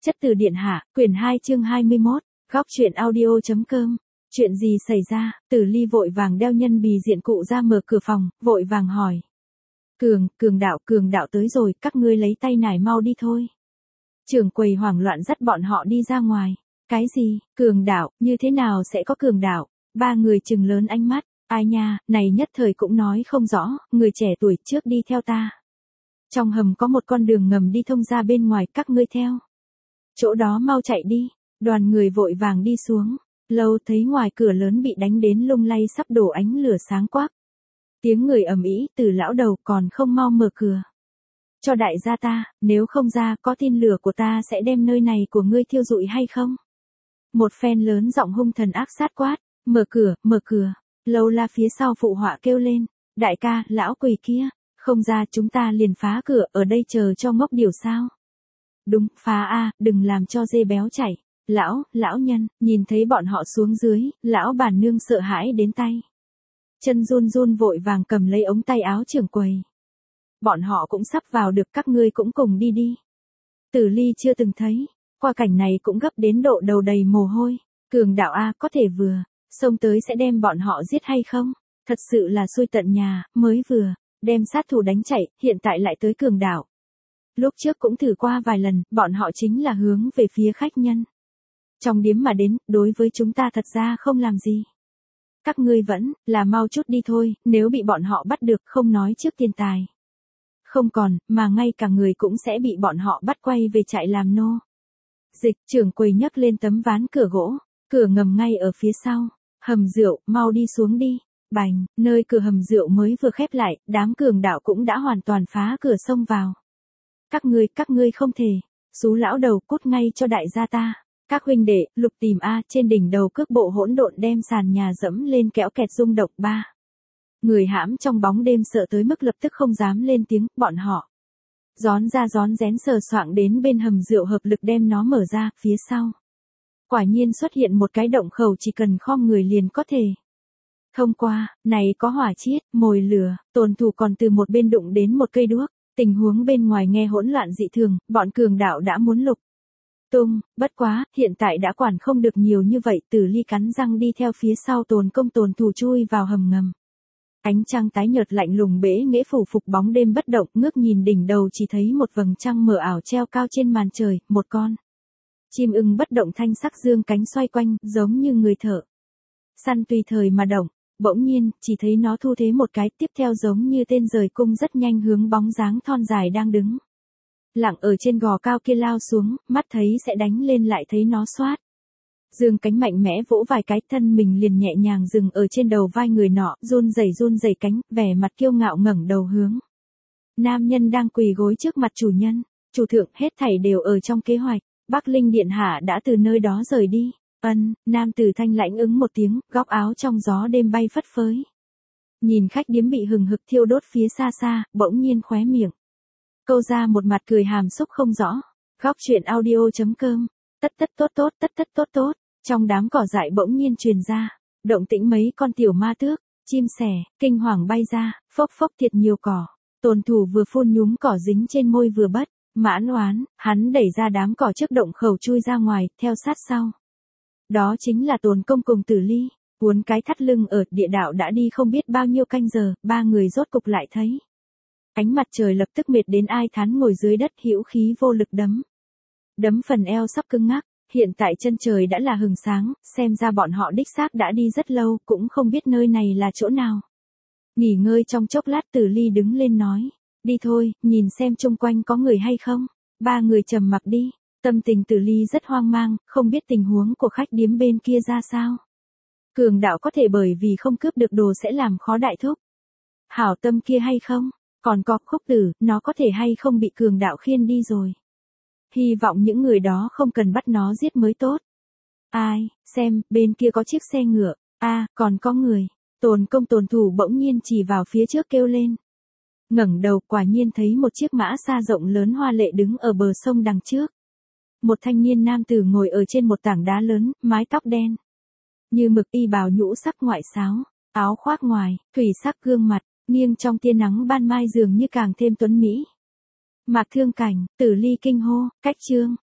Chất từ điện hạ, quyển 2 chương 21, góc truyện audio.com. Chuyện gì xảy ra? Tử Ly vội vàng đeo nhân bì diện cụ ra mở cửa phòng, vội vàng hỏi. Cường đạo tới rồi, các ngươi lấy tay nải mau đi thôi. Trưởng quầy hoảng loạn dắt bọn họ đi ra ngoài. Cái gì? Cường đạo, như thế nào sẽ có cường đạo? Ba người trừng lớn ánh mắt. Ai nha, này nhất thời cũng nói không rõ, người trẻ tuổi trước đi theo ta. Trong hầm có một con đường ngầm đi thông ra bên ngoài, các ngươi theo. Chỗ đó mau chạy đi. Đoàn người vội vàng đi xuống. Lâu thấy ngoài cửa lớn bị đánh đến lung lay sắp đổ ánh lửa sáng quắc. Tiếng người ầm ĩ từ lão đầu còn không mau mở cửa. Cho đại gia ta, nếu không ra có tin lửa của ta sẽ đem nơi này của ngươi thiêu rụi hay không? Một phen lớn giọng hung thần ác sát quát. Mở cửa. Lâu la phía sau phụ họa kêu lên. Đại ca, lão quỷ kia. Không ra chúng ta liền phá cửa ở đây chờ cho ngốc điều sao? Đúng, phá a, đừng làm cho dê béo chảy. Lão nhân, nhìn thấy bọn họ xuống dưới, lão bản nương sợ hãi đến tay. Chân run run vội vàng cầm lấy ống tay áo trưởng quầy. Bọn họ cũng sắp vào được, các ngươi cũng cùng đi đi. Tử Ly chưa từng thấy, qua cảnh này cũng gấp đến độ đầu đầy mồ hôi. Cường đạo a, có thể vừa, xông tới sẽ đem bọn họ giết hay không? Thật sự là xui tận nhà, mới vừa, đem sát thủ đánh chạy, hiện tại lại tới cường đạo. Lúc trước cũng thử qua vài lần, bọn họ chính là hướng về phía khách nhân. Trong điếm mà đến, đối với chúng ta thật ra không làm gì. Các ngươi vẫn, là mau chút đi thôi, nếu bị bọn họ bắt được không nói trước tiền tài. Không còn, mà ngay cả người cũng sẽ bị bọn họ bắt quay về trại làm nô. Dịch, trưởng quầy nhấc lên tấm ván cửa gỗ, cửa ngầm ngay ở phía sau. Hầm rượu, mau đi xuống đi. Bành, nơi cửa hầm rượu mới vừa khép lại, đám cường đạo cũng đã hoàn toàn phá cửa xông vào. Các ngươi không thể. Xú lão đầu, cút ngay cho đại gia ta. Các huynh đệ, lục tìm a, trên đỉnh đầu cước bộ hỗn độn đem sàn nhà dẫm lên kéo kẹt rung động ba. Người hãm trong bóng đêm sợ tới mức lập tức không dám lên tiếng, bọn họ. Rón rén sờ soạng đến bên hầm rượu hợp lực đem nó mở ra, phía sau. Quả nhiên xuất hiện một cái động khẩu chỉ cần khom người liền có thể. Thông qua, này có hỏa chiết, mồi lửa, tồn thủ còn từ một bên đụng đến một cây đuốc. Tình huống bên ngoài nghe hỗn loạn dị thường, bọn cường đạo đã muốn lục tung, bất quá, hiện tại đã quản không được nhiều như vậy. Tử Ly cắn răng đi theo phía sau tồn thủ chui vào hầm ngầm. Ánh trăng tái nhợt lạnh lùng bể nghễ phủ phục bóng đêm bất động, ngước nhìn đỉnh đầu chỉ thấy một vầng trăng mờ ảo treo cao trên màn trời, một con chim ưng bất động thanh sắc dương cánh xoay quanh, giống như người thợ săn tùy thời mà động. Bỗng nhiên, chỉ thấy nó thu thế một cái, tiếp theo giống như tên rời cung rất nhanh hướng bóng dáng thon dài đang đứng lặng ở trên gò cao kia lao xuống, mắt thấy sẽ đánh lên lại thấy nó xoát. Dương cánh mạnh mẽ vỗ vài cái, thân mình liền nhẹ nhàng dừng ở trên đầu vai người nọ, run rẩy cánh, vẻ mặt kiêu ngạo ngẩng đầu hướng. Nam nhân đang quỳ gối trước mặt chủ nhân, chủ thượng, hết thảy đều ở trong kế hoạch, Bắc Linh điện hạ đã từ nơi đó rời đi. Nam tử thanh lãnh ứng một tiếng, góc áo trong gió đêm bay phất phới. Nhìn khách điếm bị hừng hực thiêu đốt phía xa, bỗng nhiên khóe miệng câu ra một mặt cười hàm xúc không rõ. Góc truyện audio.com. Tất tốt. Trong đám cỏ dại bỗng nhiên truyền ra động tĩnh, mấy con tiểu ma tước, chim sẻ, kinh hoàng bay ra, phốc thiệt nhiều cỏ. Tồn thủ vừa phun nhúm cỏ dính trên môi vừa bất mãn oán, hắn đẩy ra đám cỏ trước động khẩu chui ra ngoài, theo sát sau. Đó chính là Tồn công cùng Tử Ly, cuốn cái thắt lưng ở địa đạo đã đi không biết bao nhiêu canh giờ, ba người rốt cục lại thấy. Ánh mặt trời lập tức mệt đến ai thán ngồi dưới đất, hữu khí vô lực đấm phần eo sắp cứng ngắc. Hiện tại chân trời đã là hừng sáng, xem ra bọn họ đích xác đã đi rất lâu, cũng không biết nơi này là chỗ nào. Nghỉ ngơi trong chốc lát, Tử Ly đứng lên nói, đi thôi, nhìn xem chung quanh có người hay không. Ba người trầm mặc đi, tâm tình Tử Ly rất hoang mang, không biết tình huống của khách điếm bên kia ra sao. Cường đạo có thể bởi vì không cướp được đồ sẽ làm khó đại thúc hảo tâm kia hay không, còn có Khúc Tử, nó có thể hay không bị cường đạo khiên đi rồi. Hy vọng những người đó không cần bắt nó giết mới tốt. Ai, xem, bên kia có chiếc xe ngựa, còn có người. Tồn thủ bỗng nhiên chỉ vào phía trước kêu lên. Ngẩng đầu, quả nhiên thấy một chiếc mã xa rộng lớn hoa lệ đứng ở bờ sông đằng trước. Một thanh niên nam tử ngồi ở trên một tảng đá lớn, mái tóc đen như mực, y bào nhũ sắc ngoại sáo, áo khoác ngoài, thủy sắc gương mặt, nghiêng trong tia nắng ban mai dường như càng thêm tuấn mỹ. Mạc Thương Cảnh, Tử Ly kinh hô, cách chương.